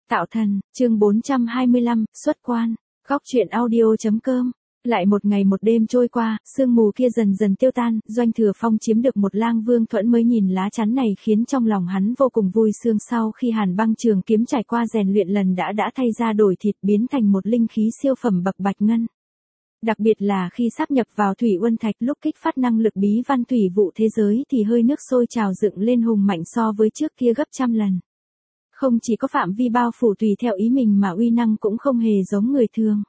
Tạo thần, chương 425, xuất quan. Góc truyện audio.com. Lại một ngày một đêm trôi qua, sương mù kia dần dần tiêu tan, Doanh Thừa Phong chiếm được một Lang Vương Thuẫn mới nhìn lá chắn này khiến trong lòng hắn vô cùng vui sướng. Sau khi Hàn Băng Trường Kiếm trải qua rèn luyện lần đã thay ra đổi thịt, biến thành một linh khí siêu phẩm bậc bạch ngân. Đặc biệt là khi sáp nhập vào Thủy Uân Thạch, lúc kích phát năng lực bí văn thủy vụ thế giới thì hơi nước sôi trào dựng lên hùng mạnh so với trước kia gấp trăm lần. Không chỉ có phạm vi bao phủ tùy theo ý mình mà uy năng cũng không hề giống người thường.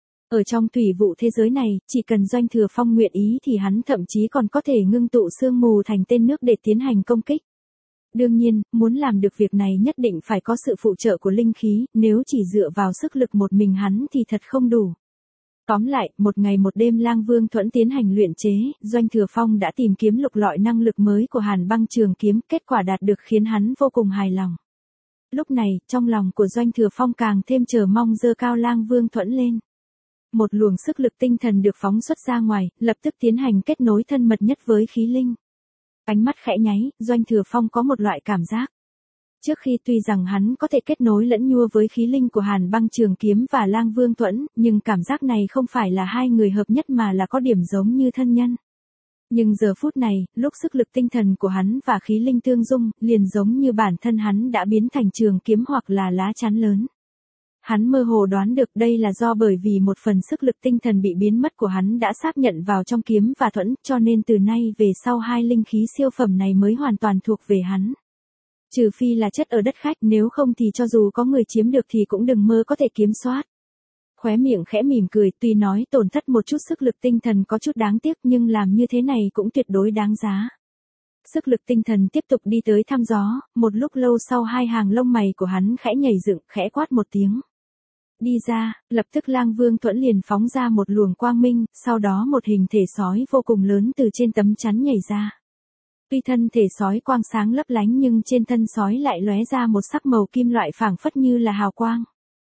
Ở trong thủy vụ thế giới này, chỉ cần Doanh Thừa Phong nguyện ý thì hắn thậm chí còn có thể ngưng tụ sương mù thành tên nước để tiến hành công kích. Đương nhiên, muốn làm được việc này nhất định phải có sự phụ trợ của linh khí, nếu chỉ dựa vào sức lực một mình hắn thì thật không đủ. Tóm lại, một ngày một đêm Lang Vương Thuẫn tiến hành luyện chế, Doanh Thừa Phong đã tìm kiếm lục lọi năng lực mới của Hàn Băng Trường Kiếm, kết quả đạt được khiến hắn vô cùng hài lòng. Lúc này, trong lòng của Doanh Thừa Phong càng thêm chờ mong giơ cao Lang Vương Thuẫn lên. Một luồng sức lực tinh thần được phóng xuất ra ngoài, lập tức tiến hành kết nối thân mật nhất với khí linh. Ánh mắt khẽ nháy, Doanh Thừa Phong có một loại cảm giác. Trước khi tuy rằng hắn có thể kết nối lẫn nhua với khí linh của Hàn Băng Trường Kiếm và Lang Vương Thuẫn, nhưng cảm giác này không phải là hai người hợp nhất mà là có điểm giống như thân nhân. Nhưng giờ phút này, lúc sức lực tinh thần của hắn và khí linh tương dung, liền giống như bản thân hắn đã biến thành trường kiếm hoặc là lá chắn lớn. Hắn mơ hồ đoán được đây là do bởi vì một phần sức lực tinh thần bị biến mất của hắn đã sáp nhận vào trong kiếm và thuẫn, cho nên từ nay về sau hai linh khí siêu phẩm này mới hoàn toàn thuộc về hắn. Trừ phi là chất ở đất khách, nếu không thì cho dù có người chiếm được thì cũng đừng mơ có thể kiếm soát. Khóe miệng khẽ mỉm cười, tuy nói tổn thất một chút sức lực tinh thần có chút đáng tiếc nhưng làm như thế này cũng tuyệt đối đáng giá. Sức lực tinh thần tiếp tục đi tới thăm gió, một lúc lâu sau hai hàng lông mày của hắn khẽ nhảy dựng, khẽ quát một tiếng. Đi ra, lập tức Lang Vương Thuẫn liền phóng ra một luồng quang minh, sau đó một hình thể sói vô cùng lớn từ trên tấm chắn nhảy ra. Tuy thân thể sói quang sáng lấp lánh nhưng trên thân sói lại lóe ra một sắc màu kim loại phảng phất như là hào quang.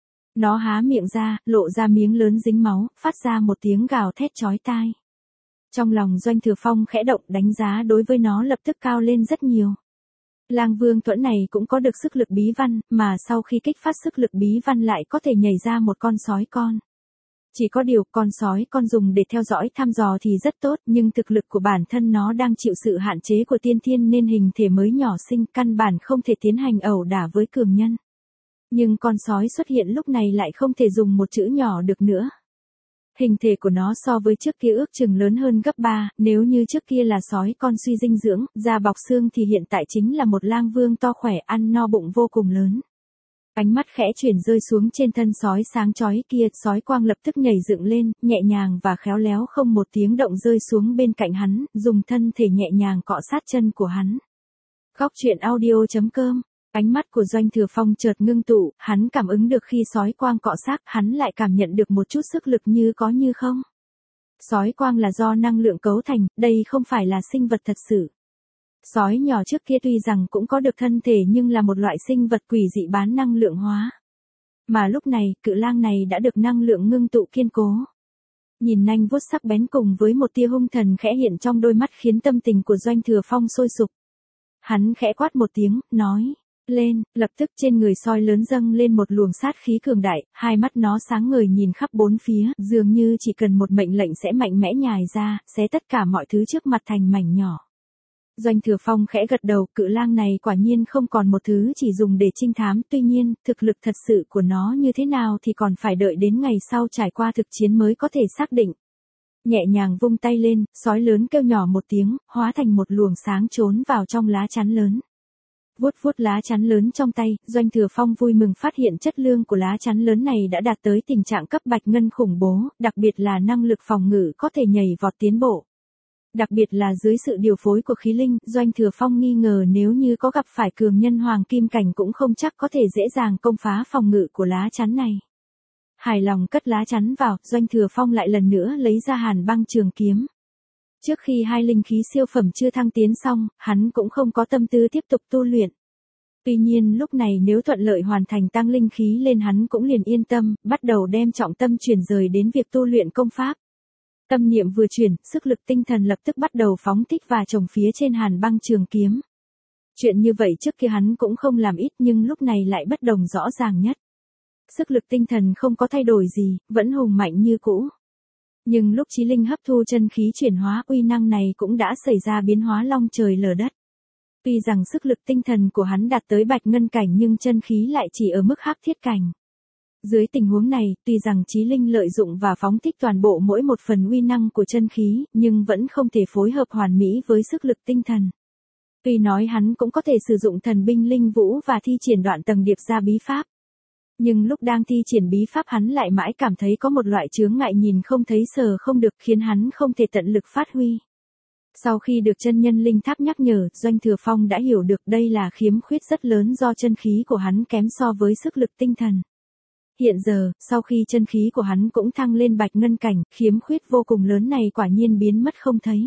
Nó há miệng ra, lộ ra miếng lớn dính máu, phát ra một tiếng gào thét chói tai. Trong lòng Doanh Thừa Phong khẽ động, đánh giá đối với nó lập tức cao lên rất nhiều. Lang Vương Thuẫn này cũng có được sức lực bí văn, mà sau khi kích phát sức lực bí văn lại có thể nhảy ra một con sói con. Chỉ có điều con sói con dùng để theo dõi thăm dò thì rất tốt, nhưng thực lực của bản thân nó đang chịu sự hạn chế của tiên thiên nên hình thể mới nhỏ xinh, căn bản không thể tiến hành ẩu đả với cường nhân. Nhưng con sói xuất hiện lúc này lại không thể dùng một chữ nhỏ được nữa. Hình thể của nó so với trước kia ước chừng lớn hơn gấp 3, nếu như trước kia là sói con suy dinh dưỡng, da bọc xương thì hiện tại chính là một lang vương to khỏe, ăn no bụng vô cùng lớn. Ánh mắt khẽ chuyển rơi xuống trên thân sói sáng chói kia, sói quang lập tức nhảy dựng lên, nhẹ nhàng và khéo léo không một tiếng động rơi xuống bên cạnh hắn, dùng thân thể nhẹ nhàng cọ sát chân của hắn. Góc truyện audio.com. Ánh mắt của Doanh Thừa Phong chợt ngưng tụ, hắn cảm ứng được khi sói quang cọ sát, hắn lại cảm nhận được một chút sức lực như có như không. Sói quang là do năng lượng cấu thành, đây không phải là sinh vật thật sự. Sói nhỏ trước kia tuy rằng cũng có được thân thể nhưng là một loại sinh vật quỷ dị bán năng lượng hóa. Mà lúc này, cự lang này đã được năng lượng ngưng tụ kiên cố. Nhìn nanh vuốt sắc bén cùng với một tia hung thần khẽ hiện trong đôi mắt khiến tâm tình của Doanh Thừa Phong sôi sục. Hắn khẽ quát một tiếng, nói. Lên, lập tức trên người sói lớn dâng lên một luồng sát khí cường đại, hai mắt nó sáng ngời nhìn khắp bốn phía, dường như chỉ cần một mệnh lệnh sẽ mạnh mẽ nhài ra, xé tất cả mọi thứ trước mặt thành mảnh nhỏ. Doanh Thừa Phong khẽ gật đầu, cự lang này quả nhiên không còn một thứ chỉ dùng để trinh thám, tuy nhiên, thực lực thật sự của nó như thế nào thì còn phải đợi đến ngày sau trải qua thực chiến mới có thể xác định. Nhẹ nhàng vung tay lên, sói lớn kêu nhỏ một tiếng, hóa thành một luồng sáng trốn vào trong lá chắn lớn. Vuốt vuốt lá chắn lớn trong tay, Doanh Thừa Phong vui mừng phát hiện chất lượng của lá chắn lớn này đã đạt tới tình trạng cấp bạch ngân khủng bố, đặc biệt là năng lực phòng ngự có thể nhảy vọt tiến bộ. Đặc biệt là dưới sự điều phối của khí linh, Doanh Thừa Phong nghi ngờ nếu như có gặp phải cường nhân hoàng kim cảnh cũng không chắc có thể dễ dàng công phá phòng ngự của lá chắn này. Hài lòng cất lá chắn vào, Doanh Thừa Phong lại lần nữa lấy ra Hàn Băng Trường Kiếm. Trước khi hai linh khí siêu phẩm chưa thăng tiến xong, hắn cũng không có tâm tư tiếp tục tu luyện. Tuy nhiên lúc này nếu thuận lợi hoàn thành tăng linh khí lên hắn cũng liền yên tâm, bắt đầu đem trọng tâm chuyển rời đến việc tu luyện công pháp. Tâm niệm vừa chuyển, sức lực tinh thần lập tức bắt đầu phóng thích và trồng phía trên Hàn Băng Trường Kiếm. Chuyện như vậy trước kia hắn cũng không làm ít nhưng lúc này lại bất đồng rõ ràng nhất. Sức lực tinh thần không có thay đổi gì, vẫn hùng mạnh như cũ. Nhưng lúc Chí Linh hấp thu chân khí chuyển hóa, uy năng này cũng đã xảy ra biến hóa long trời lở đất. Tuy rằng sức lực tinh thần của hắn đạt tới bạch ngân cảnh nhưng chân khí lại chỉ ở mức hắc thiết cảnh. Dưới tình huống này, tuy rằng Chí Linh lợi dụng và phóng thích toàn bộ mỗi một phần uy năng của chân khí, nhưng vẫn không thể phối hợp hoàn mỹ với sức lực tinh thần. Tuy nói hắn cũng có thể sử dụng thần binh linh vũ và thi triển đoạn tầng điệp ra bí pháp. Nhưng lúc đang thi triển bí pháp hắn lại mãi cảm thấy có một loại chướng ngại nhìn không thấy sờ không được khiến hắn không thể tận lực phát huy. Sau khi được chân nhân linh tháp nhắc nhở, Doanh Thừa Phong đã hiểu được đây là khiếm khuyết rất lớn do chân khí của hắn kém so với sức lực tinh thần. Hiện giờ, sau khi chân khí của hắn cũng thăng lên bạch ngân cảnh, khiếm khuyết vô cùng lớn này quả nhiên biến mất không thấy.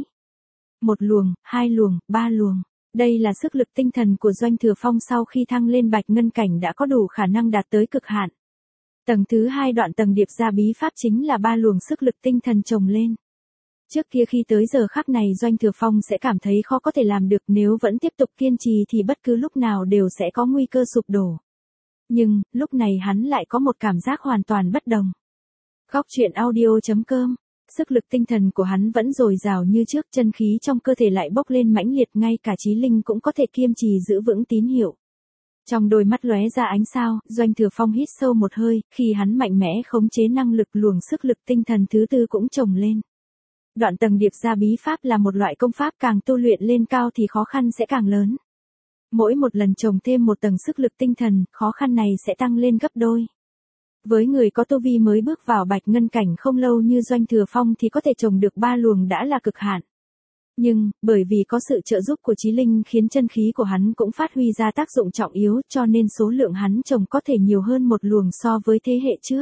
Một luồng, hai luồng, ba luồng. Đây là sức lực tinh thần của Doanh Thừa Phong sau khi thăng lên bạch ngân cảnh đã có đủ khả năng đạt tới cực hạn. Tầng thứ hai đoạn tầng điệp ra bí pháp chính là ba luồng sức lực tinh thần chồng lên. Trước kia khi tới giờ khắc này Doanh Thừa Phong sẽ cảm thấy khó có thể làm được, nếu vẫn tiếp tục kiên trì thì bất cứ lúc nào đều sẽ có nguy cơ sụp đổ. Nhưng, lúc này hắn lại có một cảm giác hoàn toàn bất đồng. Góc truyện audio.com. Sức lực tinh thần của hắn vẫn dồi dào như trước, chân khí trong cơ thể lại bốc lên mãnh liệt, ngay cả Chí Linh cũng có thể kiêm trì giữ vững tín hiệu. Trong đôi mắt lóe ra ánh sao, Doanh Thừa Phong hít sâu một hơi, khi hắn mạnh mẽ khống chế năng lực luồng sức lực tinh thần thứ tư cũng chồng lên. Đoạn tầng điệp ra bí pháp là một loại công pháp càng tu luyện lên cao thì khó khăn sẽ càng lớn. Mỗi một lần chồng thêm một tầng sức lực tinh thần, khó khăn này sẽ tăng lên gấp đôi. Với người có tu vi mới bước vào bạch ngân cảnh không lâu như Doanh Thừa Phong thì có thể trồng được ba luồng đã là cực hạn. Nhưng, bởi vì có sự trợ giúp của Chí Linh khiến chân khí của hắn cũng phát huy ra tác dụng trọng yếu cho nên số lượng hắn trồng có thể nhiều hơn một luồng so với thế hệ trước.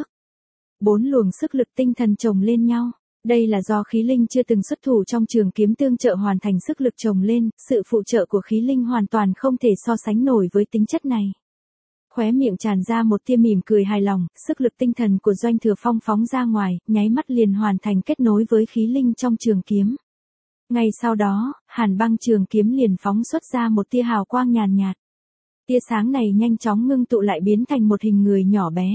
4 luồng sức lực tinh thần chồng lên nhau. Đây là do khí linh chưa từng xuất thủ trong trường kiếm tương trợ hoàn thành sức lực chồng lên, sự phụ trợ của khí linh hoàn toàn không thể so sánh nổi với tính chất này. Khóe miệng tràn ra một tia mỉm cười hài lòng, sức lực tinh thần của Doanh Thừa Phong phóng ra ngoài, nháy mắt liền hoàn thành kết nối với khí linh trong trường kiếm. Ngay sau đó, hàn băng trường kiếm liền phóng xuất ra một tia hào quang nhàn nhạt. Tia sáng này nhanh chóng ngưng tụ lại biến thành một hình người nhỏ bé.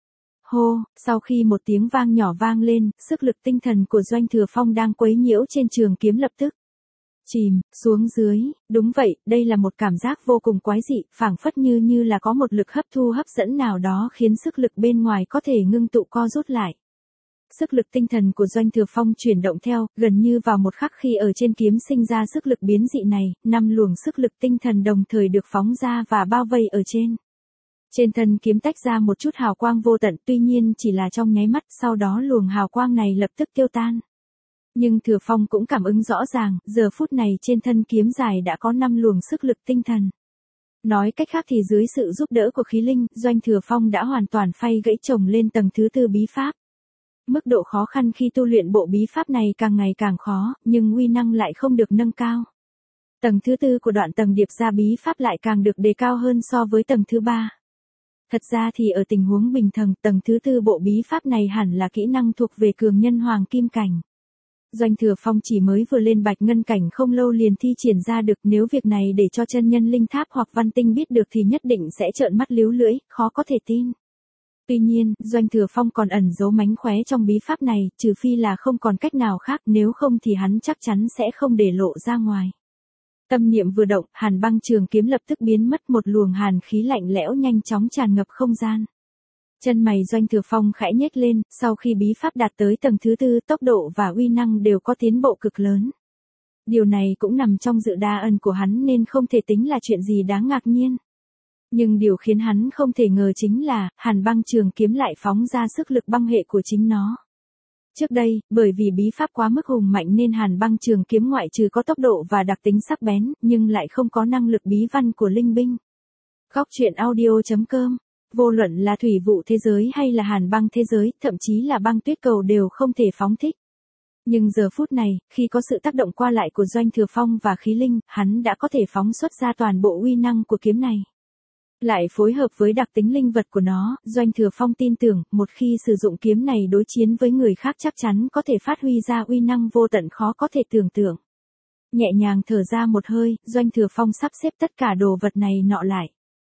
Hô, sau khi một tiếng vang nhỏ vang lên, sức lực tinh thần của Doanh Thừa Phong đang quấy nhiễu trên trường kiếm lập tức chìm xuống dưới. Đúng vậy, đây là một cảm giác vô cùng quái dị, phảng phất như là có một lực hấp thu hấp dẫn nào đó khiến sức lực bên ngoài có thể ngưng tụ co rút lại. Sức lực tinh thần của Doanh Thừa Phong chuyển động theo, gần như vào một khắc khi ở trên kiếm sinh ra sức lực biến dị này, 5 luồng sức lực tinh thần đồng thời được phóng ra và bao vây ở trên. Trên thân kiếm tách ra một chút hào quang vô tận, tuy nhiên chỉ là trong nháy mắt, sau đó luồng hào quang này lập tức tiêu tan. Nhưng Thừa Phong cũng cảm ứng rõ ràng, giờ phút này trên thân kiếm dài đã có 5 luồng sức lực tinh thần. Nói cách khác thì dưới sự giúp đỡ của khí linh, Doanh Thừa Phong đã hoàn toàn phay gãy chồng lên tầng thứ tư bí pháp. Mức độ khó khăn khi tu luyện bộ bí pháp này càng ngày càng khó, nhưng uy năng lại không được nâng cao. Tầng thứ tư của đoạn tầng điệp ra bí pháp lại càng được đề cao hơn so với tầng thứ ba. Thật ra thì ở tình huống bình thường, tầng thứ tư bộ bí pháp này hẳn là kỹ năng thuộc về cường nhân hoàng kim cảnh. Doanh Thừa Phong chỉ mới vừa lên bạch ngân cảnh không lâu liền thi triển ra được, nếu việc này để cho chân nhân linh tháp hoặc văn tinh biết được thì nhất định sẽ trợn mắt líu lưỡi, khó có thể tin. Tuy nhiên, Doanh Thừa Phong còn ẩn giấu mánh khóe trong bí pháp này, trừ phi là không còn cách nào khác, nếu không thì hắn chắc chắn sẽ không để lộ ra ngoài. Tâm niệm vừa động, hàn băng trường kiếm lập tức biến mất, một luồng hàn khí lạnh lẽo nhanh chóng tràn ngập không gian. Chân mày Doanh Thừa Phong khẽ nhếch lên, sau khi bí pháp đạt tới tầng thứ tư, tốc độ và uy năng đều có tiến bộ cực lớn. Điều này cũng nằm trong dự đa ân của hắn nên không thể tính là chuyện gì đáng ngạc nhiên. Nhưng điều khiến hắn không thể ngờ chính là, hàn băng trường kiếm lại phóng ra sức lực băng hệ của chính nó. Trước đây, bởi vì bí pháp quá mức hùng mạnh nên hàn băng trường kiếm ngoại trừ có tốc độ và đặc tính sắc bén, nhưng lại không có năng lực bí văn của linh binh. Góc truyện audio.com. Vô luận là thủy vụ thế giới hay là hàn băng thế giới, thậm chí là băng tuyết cầu đều không thể phóng thích. Nhưng giờ phút này, khi có sự tác động qua lại của Doanh Thừa Phong và khí linh, hắn đã có thể phóng xuất ra toàn bộ uy năng của kiếm này. Lại phối hợp với đặc tính linh vật của nó, Doanh Thừa Phong tin tưởng, một khi sử dụng kiếm này đối chiến với người khác chắc chắn có thể phát huy ra uy năng vô tận khó có thể tưởng tượng. Nhẹ nhàng thở ra một hơi, Doanh Thừa Phong sắp xếp tất cả đồ vật này nọ lại.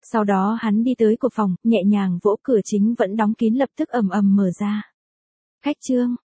Sau đó hắn đi tới của phòng, nhẹ nhàng vỗ cửa chính vẫn đóng kín lập tức ầm ầm mở ra. Khách Trương,